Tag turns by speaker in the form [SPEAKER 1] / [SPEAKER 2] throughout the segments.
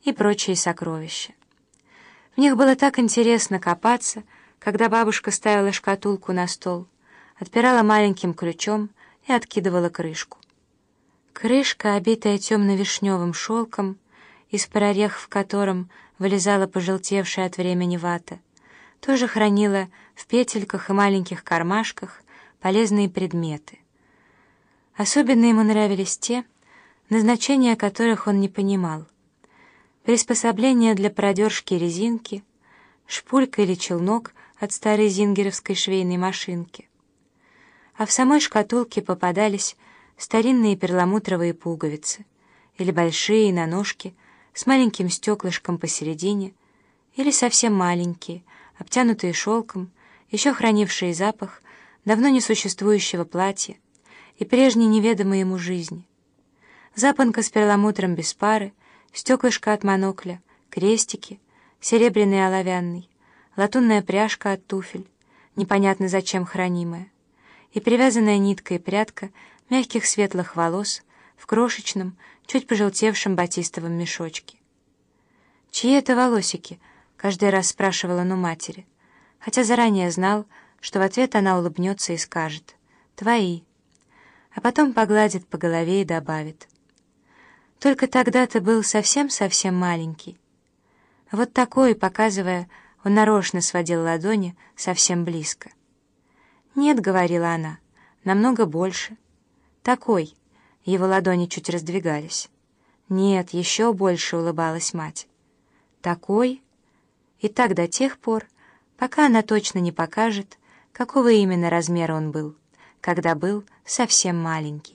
[SPEAKER 1] и прочие сокровища. В них было так интересно копаться, когда бабушка ставила шкатулку на стол, отпирала маленьким ключом и откидывала крышку. Крышка, обитая темно-вишневым шелком, из прорех в котором вылезала пожелтевшая от времени вата, тоже хранила в петельках и маленьких кармашках полезные предметы. Особенно ему нравились те, назначения которых он не понимал. Приспособления для продержки резинки, шпулька или челнок от старой зингеровской швейной машинки. А в самой шкатулке попадались старинные перламутровые пуговицы, или большие на ножке с маленьким стеклышком посередине, или совсем маленькие, обтянутые шелком, еще хранившие запах давно несуществующего платья и прежней неведомой ему жизни. Запонка с перламутром без пары, стеклышко от монокля, крестики, серебряный оловянный, латунная пряжка от туфель, непонятно зачем хранимая, и привязанная ниткой прядка мягких светлых волос в крошечном, чуть пожелтевшем батистовом мешочке. «Чьи это волосики?» — каждый раз спрашивал он у матери, хотя заранее знал, что в ответ она улыбнется и скажет «твои», а потом погладит по голове и добавит: «Только тогда ты был совсем-совсем маленький». Вот такой, показывая, он нарочно сводил ладони совсем близко. «Нет», — говорила она, — «намного больше». «Такой», — его ладони чуть раздвигались. «Нет, еще больше», — улыбалась мать. «Такой?» И так до тех пор, пока она точно не покажет, какого именно размера он был, когда был совсем маленький.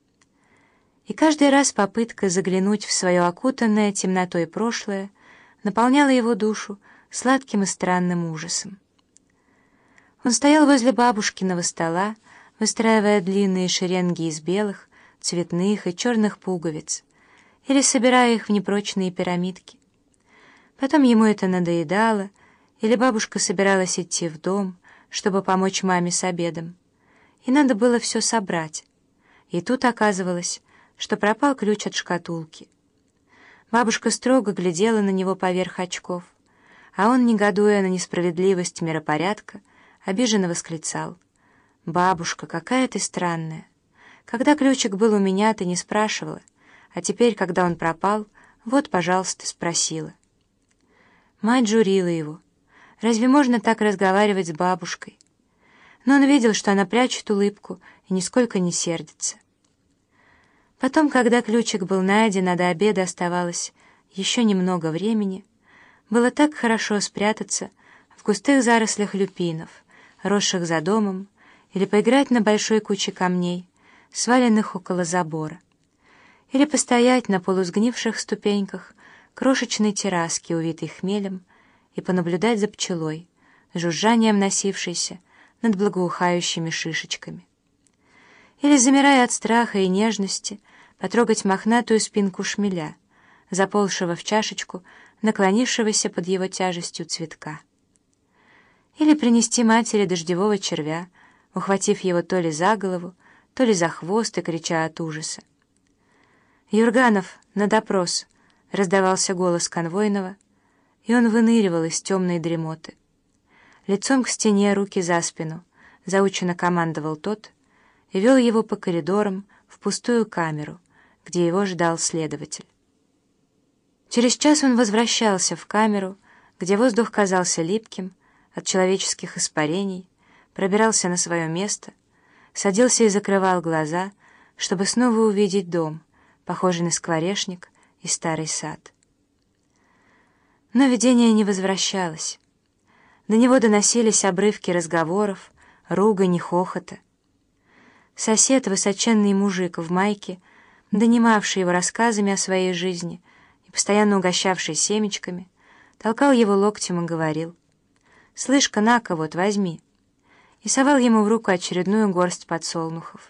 [SPEAKER 1] И каждый раз попытка заглянуть в свое окутанное темнотой прошлое наполняла его душу сладким и странным ужасом. Он стоял возле бабушкиного стола, выстраивая длинные шеренги из белых, цветных и черных пуговиц, или собирая их в непрочные пирамидки. Потом ему это надоедало, или бабушка собиралась идти в дом, чтобы помочь маме с обедом, и надо было все собрать. И тут оказывалось, что пропал ключ от шкатулки. Бабушка строго глядела на него поверх очков, а он, негодуя на несправедливость миропорядка, обиженно восклицал: «Бабушка, какая ты странная! Когда ключик был у меня, ты не спрашивала, а теперь, когда он пропал, вот, пожалуйста, спросила». Мать журила его. Разве можно так разговаривать с бабушкой? Но он видел, что она прячет улыбку и нисколько не сердится. Потом, когда ключик был найден, а до обеда оставалось еще немного времени, было так хорошо спрятаться в густых зарослях люпинов, росших за домом, или поиграть на большой куче камней, сваленных около забора, или постоять на полусгнивших ступеньках крошечной терраски, увитой хмелем, и понаблюдать за пчелой, с жужжанием носившейся над благоухающими шишечками. Или, замирая от страха и нежности, потрогать мохнатую спинку шмеля, заползшего в чашечку, наклонившегося под его тяжестью цветка. Или принести матери дождевого червя, ухватив его то ли за голову, то ли за хвост и крича от ужаса. «Юрганов, на допрос!» — раздавался голос конвойного, и он выныривал из темной дремоты. Лицом к стене, руки за спину, заученно командовал тот и вел его по коридорам в пустую камеру, где его ждал следователь. Через час он возвращался в камеру, где воздух казался липким от человеческих испарений, пробирался на свое место, садился и закрывал глаза, чтобы снова увидеть дом, похожий на скворечник и старый сад. Но видение не возвращалось. До него доносились обрывки разговоров, ругань и хохота. Сосед, высоченный мужик в майке, донимавший его рассказами о своей жизни и постоянно угощавший семечками, толкал его локтем и говорил: «Слышь-ка, на-ка, вот, возьми», и совал ему в руку очередную горсть подсолнухов.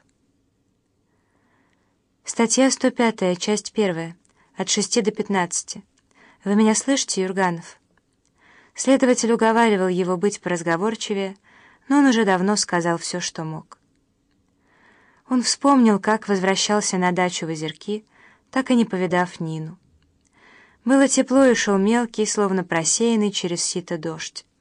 [SPEAKER 1] Статья 105, часть 1, от 6 до 15. «Вы меня слышите, Юрганов?» Следователь уговаривал его быть поразговорчивее, но он уже давно сказал все, что мог. Он вспомнил, как возвращался на дачу в Озерки, так и не повидав Нину. Было тепло и шел мелкий, словно просеянный через сито дождь.